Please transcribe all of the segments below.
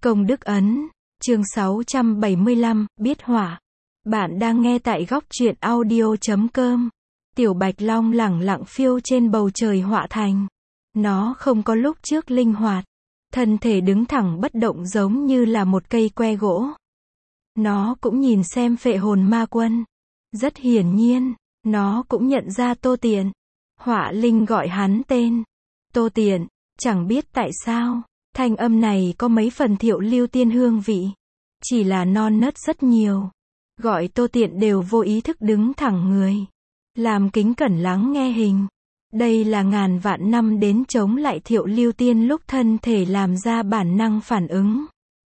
Công đức ấn, chương 675, biết hỏa. Bạn đang nghe tại góc truyện audio.com. Tiểu Bạch Long lẳng lặng phiêu trên bầu trời họa thành. Nó không có lúc trước linh hoạt. Thân thể đứng thẳng bất động giống như là một cây que gỗ. Nó cũng nhìn xem Phệ Hồn Ma Quân. Rất hiển nhiên, nó cũng nhận ra Tô Tiện. Họa Linh gọi hắn tên. Tô Tiện, chẳng biết tại sao, thanh âm này có mấy phần Thiệu Lưu Tiên hương vị. Chỉ là non nớt rất nhiều. Gọi Tô Tiện đều vô ý thức đứng thẳng người. Làm kính cẩn lắng nghe hình. Đây là ngàn vạn năm đến chống lại Thiệu Lưu Tiên lúc thân thể làm ra bản năng phản ứng.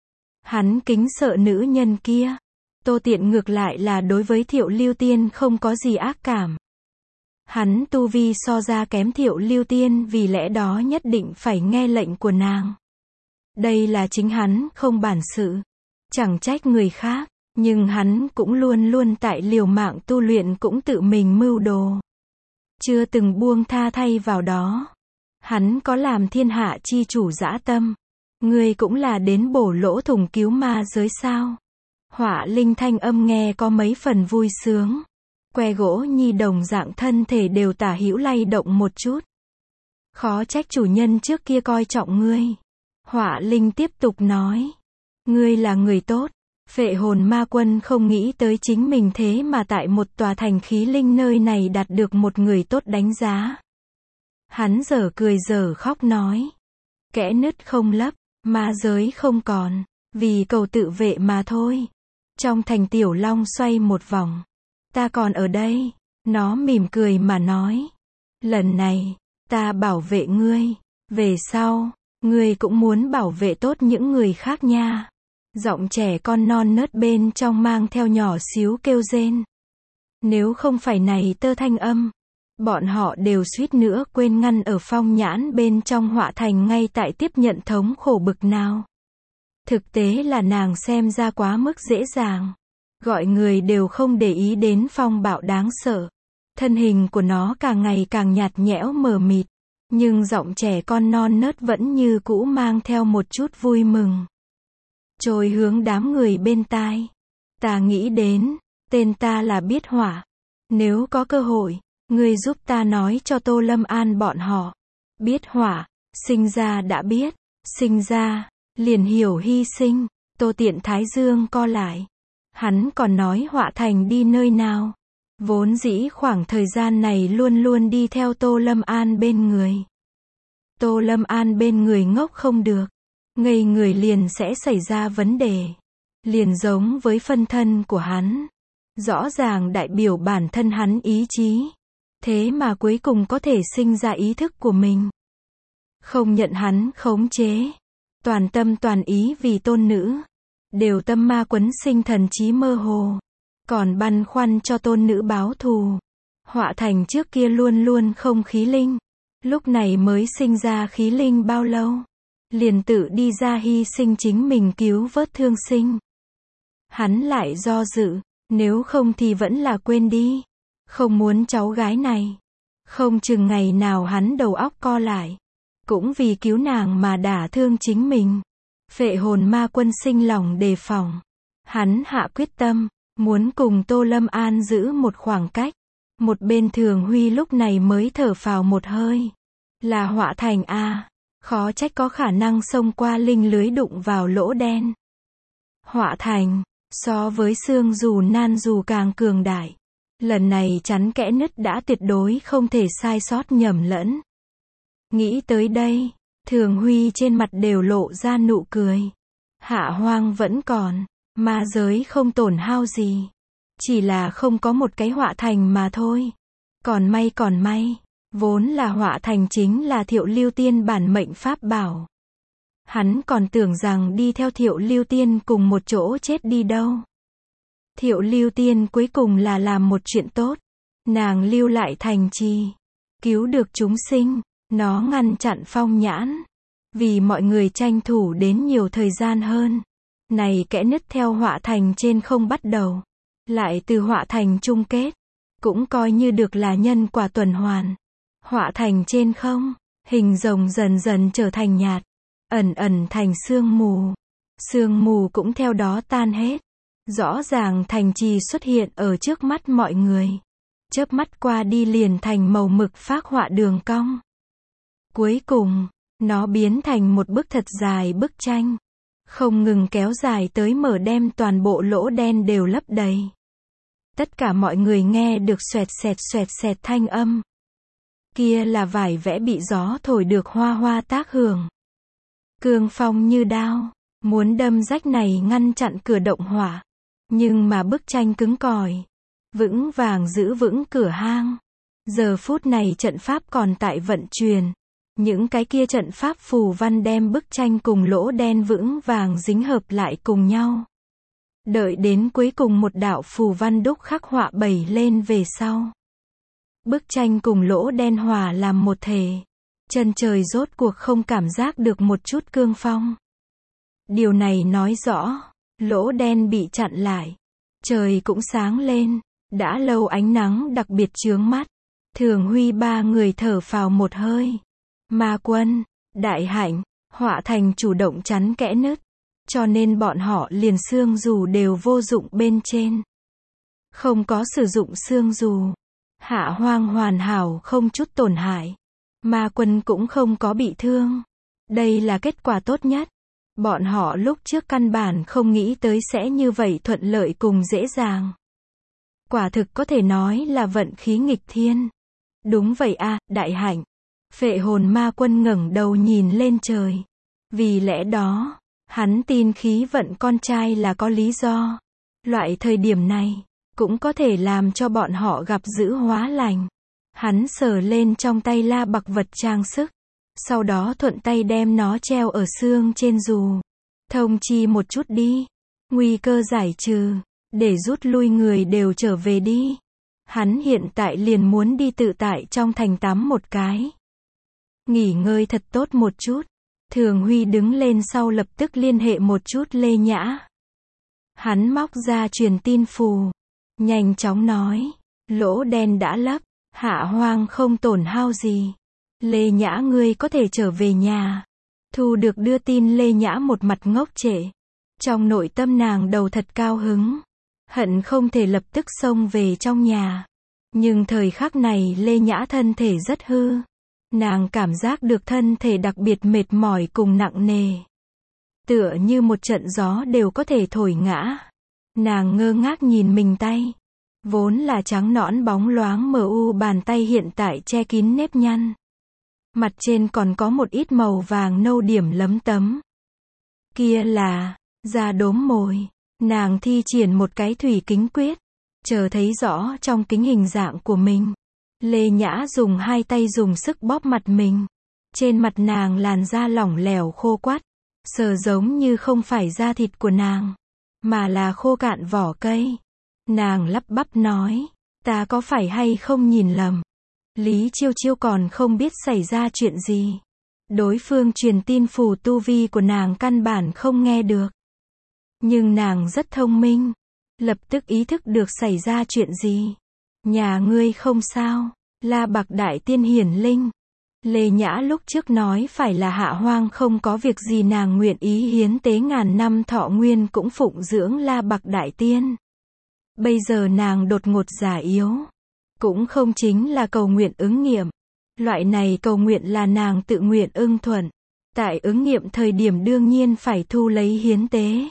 Hắn kính sợ nữ nhân kia. Tô Tiện ngược lại là đối với Thiệu Lưu Tiên không có gì ác cảm. Hắn tu vi so ra kém Thiệu Lưu Tiên, vì lẽ đó nhất định phải nghe lệnh của nàng. Đây là chính hắn không bản sự. Chẳng trách người khác, nhưng hắn cũng luôn luôn tại liều mạng tu luyện, cũng tự mình mưu đồ. Chưa từng buông tha thay vào đó. Hắn có làm thiên hạ chi chủ dã tâm. Ngươi cũng là đến bổ lỗ thủng cứu ma giới sao? Họa Linh thanh âm nghe có mấy phần vui sướng. Que gỗ nhi đồng dạng thân thể đều tả hữu lay động một chút. Khó trách chủ nhân trước kia coi trọng ngươi. Họa Linh tiếp tục nói. Ngươi là người tốt. Phệ Hồn Ma Quân không nghĩ tới chính mình thế mà tại một tòa thành khí linh nơi này đạt được một người tốt đánh giá. Hắn dở cười dở khóc nói. Kẽ nứt không lấp, ma giới không còn, vì cầu tự vệ mà thôi. Trong thành Tiểu Long xoay một vòng. Ta còn ở đây. Nó mỉm cười mà nói. Lần này, ta bảo vệ ngươi. Về sau, ngươi cũng muốn bảo vệ tốt những người khác nha. Giọng trẻ con non nớt bên trong mang theo nhỏ xíu kêu rên. Nếu không phải này tơ thanh âm, bọn họ đều suýt nữa quên ngăn ở Phong Nhãn bên trong họa thành ngay tại tiếp nhận thống khổ bực nào. Thực tế là nàng xem ra quá mức dễ dàng. Gọi người đều không để ý đến phong bạo đáng sợ. Thân hình của nó càng ngày càng nhạt nhẽo mờ mịt. Nhưng giọng trẻ con non nớt vẫn như cũ mang theo một chút vui mừng. Trôi hướng đám người bên tai. Ta nghĩ đến, tên ta là Biết Hỏa. Nếu có cơ hội, ngươi giúp ta nói cho Tô Lâm An bọn họ. Biết Hỏa, sinh ra đã biết, sinh ra, liền hiểu hy sinh. Tô Tiện thái dương co lại. Hắn còn nói họa thành đi nơi nào. Vốn dĩ khoảng thời gian này luôn luôn đi theo Tô Lâm An bên người. Tô Lâm An bên người ngốc không được. Ngây người liền sẽ xảy ra vấn đề. Liền giống với phân thân của hắn. Rõ ràng đại biểu bản thân hắn ý chí. Thế mà cuối cùng có thể sinh ra ý thức của mình. Không nhận hắn khống chế. Toàn tâm toàn ý vì tôn nữ. Đều tâm ma quấn sinh thần trí mơ hồ. Còn băn khoăn cho tôn nữ báo thù. Họa thành trước kia luôn luôn không khí linh. Lúc này mới sinh ra khí linh bao lâu. Liền tự đi ra hy sinh chính mình cứu vớt thương sinh. Hắn lại do dự. Nếu không thì vẫn là quên đi. Không muốn cháu gái này. Không chừng ngày nào hắn đầu óc co lại. Cũng vì cứu nàng mà đả thương chính mình. Phệ Hồn Ma Quân sinh lòng đề phòng. Hắn hạ quyết tâm, muốn cùng Tô Lâm An giữ một khoảng cách. Một bên Thường Huy lúc này mới thở phào một hơi. Là họa thành a, khó trách có khả năng xông qua linh lưới đụng vào lỗ đen. Họa thành, so với xương dù nan dù càng cường đại. Lần này chắn kẽ nứt đã tuyệt đối không thể sai sót nhầm lẫn. Nghĩ tới đây, Thường Huy trên mặt đều lộ ra nụ cười. Hạ hoang vẫn còn, ma giới không tổn hao gì. Chỉ là không có một cái họa thành mà thôi. Còn may, vốn là họa thành chính là Thiệu Lưu Tiên bản mệnh pháp bảo. Hắn còn tưởng rằng đi theo Thiệu Lưu Tiên cùng một chỗ chết đi đâu. Thiệu Lưu Tiên cuối cùng là làm một chuyện tốt. Nàng lưu lại thành trì. Cứu được chúng sinh. Nó ngăn chặn Phong Nhãn. Vì mọi người tranh thủ đến nhiều thời gian hơn. Này kẽ nứt theo họa thành trên không bắt đầu. Lại từ họa thành chung kết. Cũng coi như được là nhân quả tuần hoàn. Họa thành trên không. Hình rồng dần dần trở thành nhạt. Ẩn ẩn thành sương mù. Sương mù cũng theo đó tan hết. Rõ ràng thành trì xuất hiện ở trước mắt mọi người. Chớp mắt qua đi liền thành màu mực phác họa đường cong. Cuối cùng, nó biến thành một bức thật dài bức tranh. Không ngừng kéo dài tới mở đem toàn bộ lỗ đen đều lấp đầy. Tất cả mọi người nghe được xoẹt xẹt thanh âm. Kia là vải vẽ bị gió thổi được hoa hoa tác hưởng. Cương phong như đao, muốn đâm rách này ngăn chặn cửa động hỏa. Nhưng mà bức tranh cứng cỏi, vững vàng giữ vững cửa hang. Giờ phút này trận pháp còn tại vận chuyển. Những cái kia trận pháp phù văn đem bức tranh cùng lỗ đen vững vàng dính hợp lại cùng nhau. Đợi đến cuối cùng một đạo phù văn đúc khắc họa bày lên về sau. Bức tranh cùng lỗ đen hòa làm một thể. Chân trời rốt cuộc không cảm giác được một chút cương phong. Điều này nói rõ, lỗ đen bị chặn lại. Trời cũng sáng lên, đã lâu ánh nắng đặc biệt chướng mắt. Thường Huy ba người thở phào một hơi. Ma Quân, Đại Hạnh, Họa Thành chủ động chắn kẽ nứt. Cho nên bọn họ liền xương dù đều vô dụng bên trên. Không có sử dụng xương dù. Hạ Hoang hoàn hảo không chút tổn hại. Ma Quân cũng không có bị thương. Đây là kết quả tốt nhất. Bọn họ lúc trước căn bản không nghĩ tới sẽ như vậy thuận lợi cùng dễ dàng. Quả thực có thể nói là vận khí nghịch thiên. Đúng vậy a, Đại Hạnh. Phệ hồn ma quân ngẩng đầu nhìn lên trời. Vì lẽ đó, hắn tin khí vận con trai là có lý do. Loại thời điểm này, cũng có thể làm cho bọn họ gặp dữ hóa lành. Hắn sờ lên trong tay la bạc vật trang sức. Sau đó thuận tay đem nó treo ở xương trên dù. Thông chi một chút đi. Nguy cơ giải trừ. Để rút lui người đều trở về đi. Hắn hiện tại liền muốn đi tự tại trong thành tắm một cái. Nghỉ ngơi thật tốt một chút. Thường Huy đứng lên sau lập tức liên hệ một chút Lê Nhã. Hắn móc ra truyền tin phù. Nhanh chóng nói. Lỗ đen đã lấp. Hạ Hoang không tổn hao gì. Lê Nhã ngươi có thể trở về nhà. Thu được đưa tin Lê Nhã một mặt ngốc trệ. Trong nội tâm nàng đầu thật cao hứng. Hận không thể lập tức xông về trong nhà. Nhưng thời khắc này Lê Nhã thân thể rất hư. Nàng cảm giác được thân thể đặc biệt mệt mỏi cùng nặng nề. Tựa như một trận gió đều có thể thổi ngã. Nàng ngơ ngác nhìn mình tay. Vốn là trắng nõn bóng loáng mờ u bàn tay hiện tại che kín nếp nhăn. Mặt trên còn có một ít màu vàng nâu điểm lấm tấm. Kia là da đốm mồi. Nàng thi triển một cái thủy kính quyết. Chờ thấy rõ trong kính hình dạng của mình. Lê Nhã dùng hai tay dùng sức bóp mặt mình. Trên mặt nàng làn da lỏng lẻo khô quắt. Sờ giống như không phải da thịt của nàng. Mà là khô cạn vỏ cây. Nàng lắp bắp nói. Ta có phải hay không nhìn lầm. Lý Chiêu Chiêu còn không biết xảy ra chuyện gì. Đối phương truyền tin phù tu vi của nàng căn bản không nghe được. Nhưng nàng rất thông minh. Lập tức ý thức được xảy ra chuyện gì. Nhà ngươi không sao. La Bạc Đại Tiên hiển linh. Lê Nhã lúc trước nói phải là Hạ Hoang không có việc gì nàng nguyện ý hiến tế ngàn năm thọ nguyên cũng phụng dưỡng La Bạc Đại Tiên. Bây giờ nàng đột ngột già yếu. Cũng không chính là cầu nguyện ứng nghiệm. Loại này cầu nguyện là nàng tự nguyện ưng thuận. Tại ứng nghiệm thời điểm đương nhiên phải thu lấy hiến tế.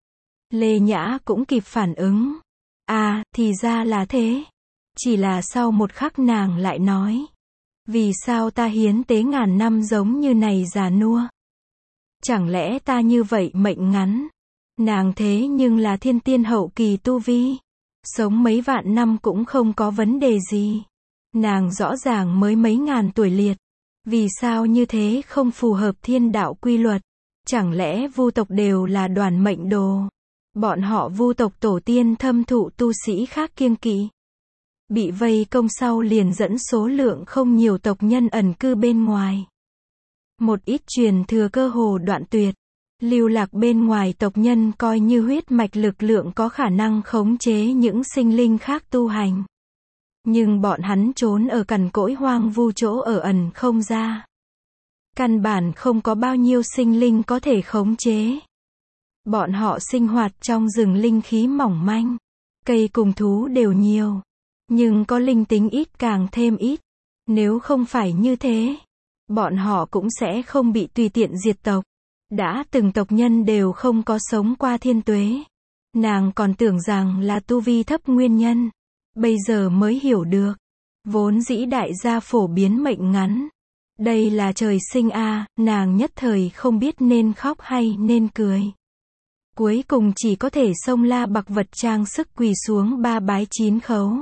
Lê Nhã cũng kịp phản ứng. À, thì ra là thế. Chỉ là sau một khắc nàng lại nói. Vì sao ta hiến tế ngàn năm giống như này già nua? Chẳng lẽ ta như vậy mệnh ngắn? Nàng thế nhưng là thiên tiên hậu kỳ tu vi. Sống mấy vạn năm cũng không có vấn đề gì. Nàng rõ ràng mới mấy ngàn tuổi liệt. Vì sao như thế không phù hợp thiên đạo quy luật? Chẳng lẽ Vu tộc đều là đoàn mệnh đồ? Bọn họ Vu tộc tổ tiên thâm thụ tu sĩ khác kiêng kỵ. Bị vây công sau liền dẫn số lượng không nhiều tộc nhân ẩn cư bên ngoài. Một ít truyền thừa cơ hồ đoạn tuyệt. Lưu lạc bên ngoài tộc nhân coi như huyết mạch lực lượng có khả năng khống chế những sinh linh khác tu hành. Nhưng bọn hắn trốn ở cằn cỗi hoang vu chỗ ở ẩn không ra. Căn bản không có bao nhiêu sinh linh có thể khống chế. Bọn họ sinh hoạt trong rừng linh khí mỏng manh. Cây cùng thú đều nhiều. Nhưng có linh tính ít càng thêm ít. Nếu không phải như thế, bọn họ cũng sẽ không bị tùy tiện diệt tộc. Đã từng tộc nhân đều không có sống qua thiên tuế. Nàng còn tưởng rằng là tu vi thấp nguyên nhân. Bây giờ mới hiểu được. Vốn dĩ đại gia phổ biến mệnh ngắn. Đây là trời sinh a, nàng nhất thời không biết nên khóc hay nên cười. Cuối cùng chỉ có thể xông La Bạc vật trang sức quỳ xuống ba bái 9 khấu.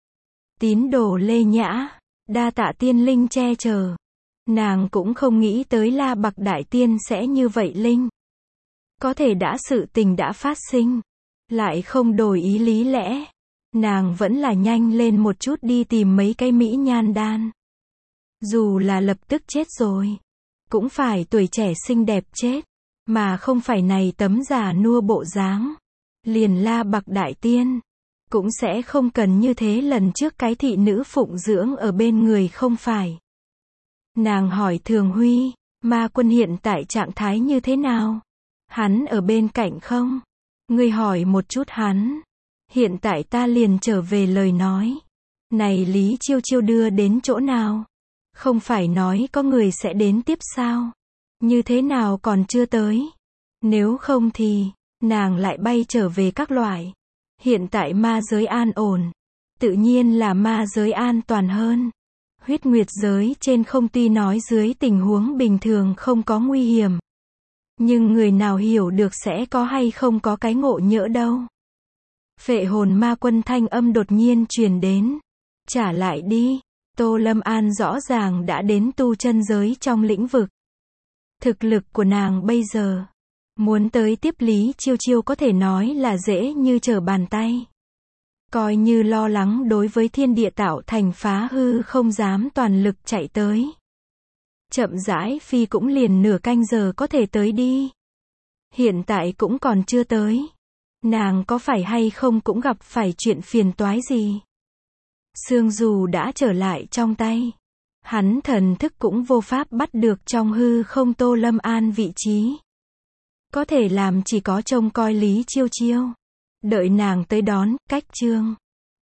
Tín đồ Lê Nhã, đa tạ tiên linh che chở. Nàng cũng không nghĩ tới La Bạc đại tiên sẽ như vậy linh. Có thể đã sự tình đã phát sinh, lại không đổi ý lý lẽ. Nàng vẫn là nhanh lên một chút đi tìm mấy cái mỹ nhan đan. Dù là lập tức chết rồi, cũng phải tuổi trẻ xinh đẹp chết, mà không phải này tấm già nua bộ dáng. Liền La Bạc đại tiên, cũng sẽ không cần như thế lần trước cái thị nữ phụng dưỡng ở bên người không phải. Nàng hỏi Thường Huy, ma quân hiện tại trạng thái như thế nào? Hắn ở bên cạnh không? Ngươi hỏi một chút hắn. Hiện tại ta liền trở về lời nói. Này Lý Chiêu Chiêu đưa đến chỗ nào? Không phải nói có người sẽ đến tiếp sao? Như thế nào còn chưa tới? Nếu không thì, nàng lại bay trở về các loại. Hiện tại ma giới an ổn. Tự nhiên là ma giới an toàn hơn. Huyết nguyệt giới trên không tuy nói dưới tình huống bình thường không có nguy hiểm. Nhưng người nào hiểu được sẽ có hay không có cái ngộ nhỡ đâu. Phệ hồn ma quân thanh âm đột nhiên truyền đến. Trả lại đi. Tô Lâm An rõ ràng đã đến tu chân giới trong lĩnh vực. Thực lực của nàng bây giờ, muốn tới tiếp Lý Chiêu Chiêu có thể nói là dễ như trở bàn tay. Coi như lo lắng đối với thiên địa tạo thành phá hư không dám toàn lực chạy tới. Chậm rãi phi cũng liền nửa canh giờ có thể tới đi. Hiện tại cũng còn chưa tới. Nàng có phải hay không cũng gặp phải chuyện phiền toái gì. Sương dù đã trở lại trong tay. Hắn thần thức cũng vô pháp bắt được trong hư không Tô Lâm An vị trí. Có thể làm chỉ có trông coi Lý Chiêu Chiêu. Đợi nàng tới đón, cách chương.